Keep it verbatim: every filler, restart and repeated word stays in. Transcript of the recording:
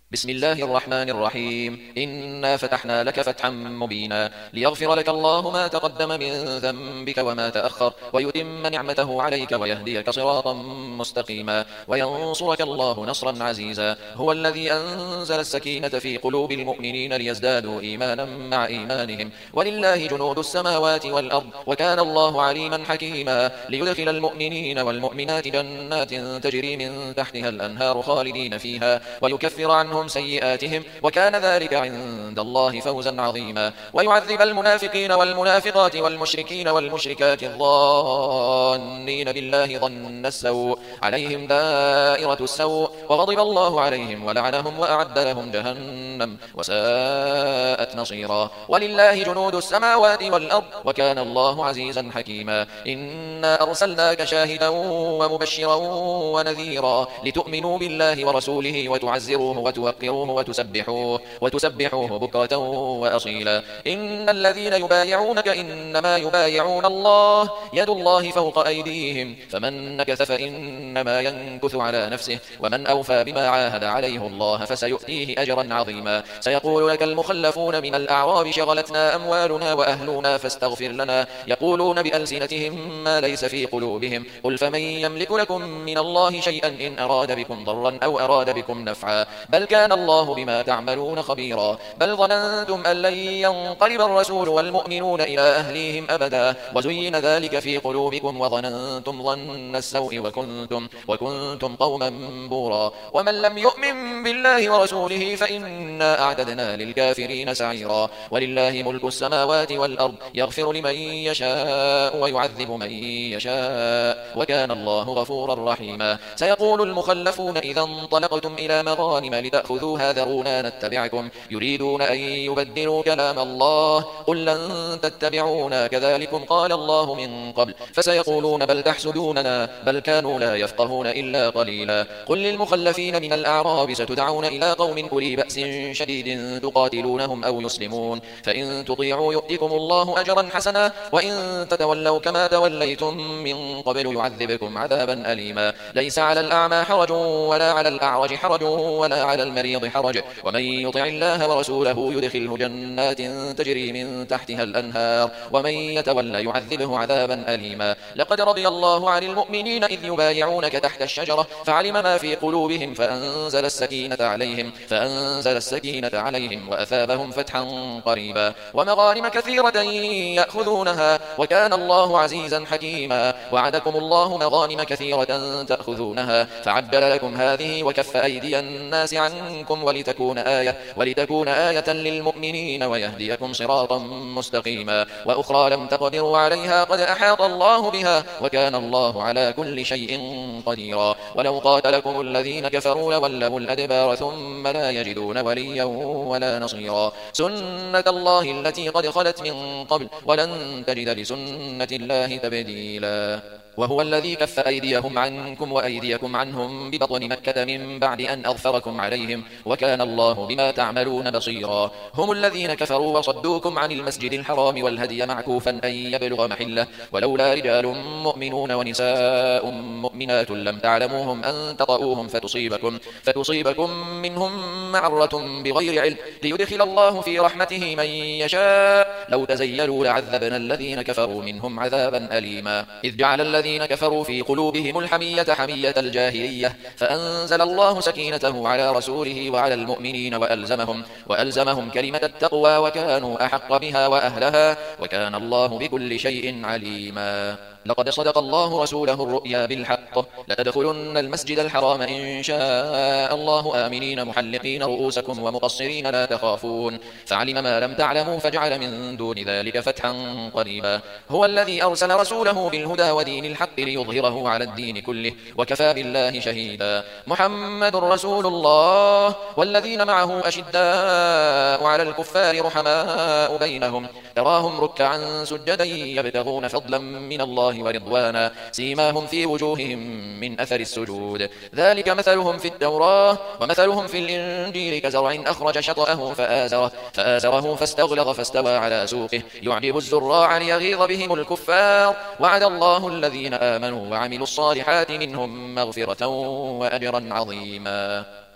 بسم الله الرحمن الرحيم. إنا فتحنا لك فتحا مبينا ليغفر لك الله ما تقدم من ذنبك وما تأخر ويتم نعمته عليك ويهديك صراطا مستقيما وينصرك الله نصرا عزيزا. هو الذي أنزل السكينة في قلوب المؤمنين ليزدادوا إيمانا مع إيمانهم ولله جنود السماوات والأرض وكان الله عليما حكيما. ليدخل المؤمنين والمؤمنات جنات تجري من تحتها الأنهار خالدين فيها ويكفر عنهم سيئاتهم وكان ذلك عند الله فوزا عظيما. ويعذب المنافقين والمنافقات والمشركين والمشركات الظانين بالله ظن السوء عليهم دائرة السوء وغضب الله عليهم ولعنهم وأعد لهم جهنم وساءت نصيرا. ولله جنود السماوات والأرض وكان الله عزيزا حكيما. إنا أرسلناك شاهدا ومبشرا ونذيرا لتؤمنوا بالله ورسوله وتعزروه وتوقروه وتسبحوه, وتسبحوه بكرة وأصيلا. إن الذين يبايعونك إنما يبايعون الله يد الله فوق أيديهم فمن نكث فإنما ينكث على نفسه ومن أوفى بما عاهد عليه الله فسيؤتيه أجرا عظيما. سيقول لك المخلفون من الأعراب شغلتنا أموالنا وأهلنا فاستغفر لنا يقولون بألسنتهم ما ليس في قلوبهم قل فمن يملك لكم من الله شيئا إن أراد بكم ضرا أو أراد بكم نفعا بل كان الله بما تعملون خبيرا. بل ظننتم أن لن ينقلب الرسول والمؤمنون إلى أهليهم أبدا وزين ذلك في قلوبكم وظننتم ظن السوء وكنتم, وكنتم قوما بورا. ومن لم يؤمن بالله ورسوله فإنا أعتدنا للكافرين سعيرا. ولله ملك السماوات والأرض يغفر لمن يشاء ويعذب من يشاء وكان الله غفورا رحيما. سيقول المخلفون إذا انطلقتم إلى مغانم لتأخذوها ذرونا نتبعكم يريدون أن يبدلوا كلام الله قل لن تتبعونا كذلكم قال الله من قبل فسيقولون بل تحسدوننا بل كانوا لا يفقهون إلا قليلا. قل للمخلفين من الأعراب ستدعون إلى قوم أولي بأس شديد تقاتلونهم أو يسلمون فإن تطيعوا يؤتكم الله أجرا حسنا وإن تتولوا كما توليتم من قبل يعذبكم عذابا أليما. ليس على الأعمى حرج ولا على الأعرج حرج ولا على المريض حرج ومن يطع الله ورسوله يدخله جنات تجري من تحتها الأنهار ومن يتولى يعذبه عذابا أليما. لقد رضي الله عن المؤمنين إذ يبايعونك تحت الشجرة فعلم ما في قلوبهم فأنزل السكينة عليهم فأنزل السكينة عليهم وأثابهم فتحا قريبا ومغانم كثيرة يأخذونها وكان الله عزيزا حكيما. وعدكم الله مغانم كثيرة تأخذونها فعجل لكم هذه وكف أيدي الناس عنكم ولتكون آية, ولتكون آية للمؤمنين ويهديكم صراطا مستقيما. وأخرى لم تقدروا عليها قد أحاط الله بها وكان الله على كل شيء قديرا. ولو قاتلكم الذين كفروا لولوا الأدبار ثم لا يجدون وليا ولا نصيرا. سنة الله التي قد خلت من قبل ولن تجد لسنة الله تبديلا. وهو الذي كف أيديهم عنكم وأيديكم عنهم ببطن مكة من بعد أن أظفركم عليهم وكان الله بما تعملون بصيرا. هم الذين كفروا وصدوكم عن المسجد الحرام والهدي معكوفا أن يبلغ محله ولولا رجال مؤمنون ونساء مؤمنات لم تعلموهم أن تطؤوهم فتصيبكم, فتصيبكم منهم معرة بغير علم ليدخل الله في رحمته من يشاء لو تزيلوا لعذبنا الذين كفروا منهم عذابا أليما. إذ جعل الذين الذين كفروا في قلوبهم الحمية حمية الجاهلية فأنزل الله سكينته على رسوله وعلى المؤمنين وألزمهم, وألزمهم كلمة التقوى وكانوا أحق بها وأهلها وكان الله بكل شيء عليما. لقد صدق الله رسوله الرؤيا بالحق لتدخلن المسجد الحرام إن شاء الله آمنين محلقين رؤوسكم ومقصرين لا تخافون فعلم ما لم تعلموا فجعل من دون ذلك فتحا قريبا. هو الذي أرسل رسوله بالهدى ودين الحق ليظهره على الدين كله وكفى بالله شهيدا. محمد رسول الله والذين معه أشداء على الكفار رحماء بينهم تراهم ركعا سجدا يبتغون فضلا من الله ورضوانا سيماهم في وجوههم من أثر السجود ذلك مثلهم في التوراة ومثلهم في الإنجيل كزرع أخرج شطأه فآزره, فآزره فاستغلظ فاستوى على سوقه يعجب الزراع ليغيظ بهم الكفار وعد الله الذين آمنوا وعملوا الصالحات منهم مغفرة وأجرا عظيما.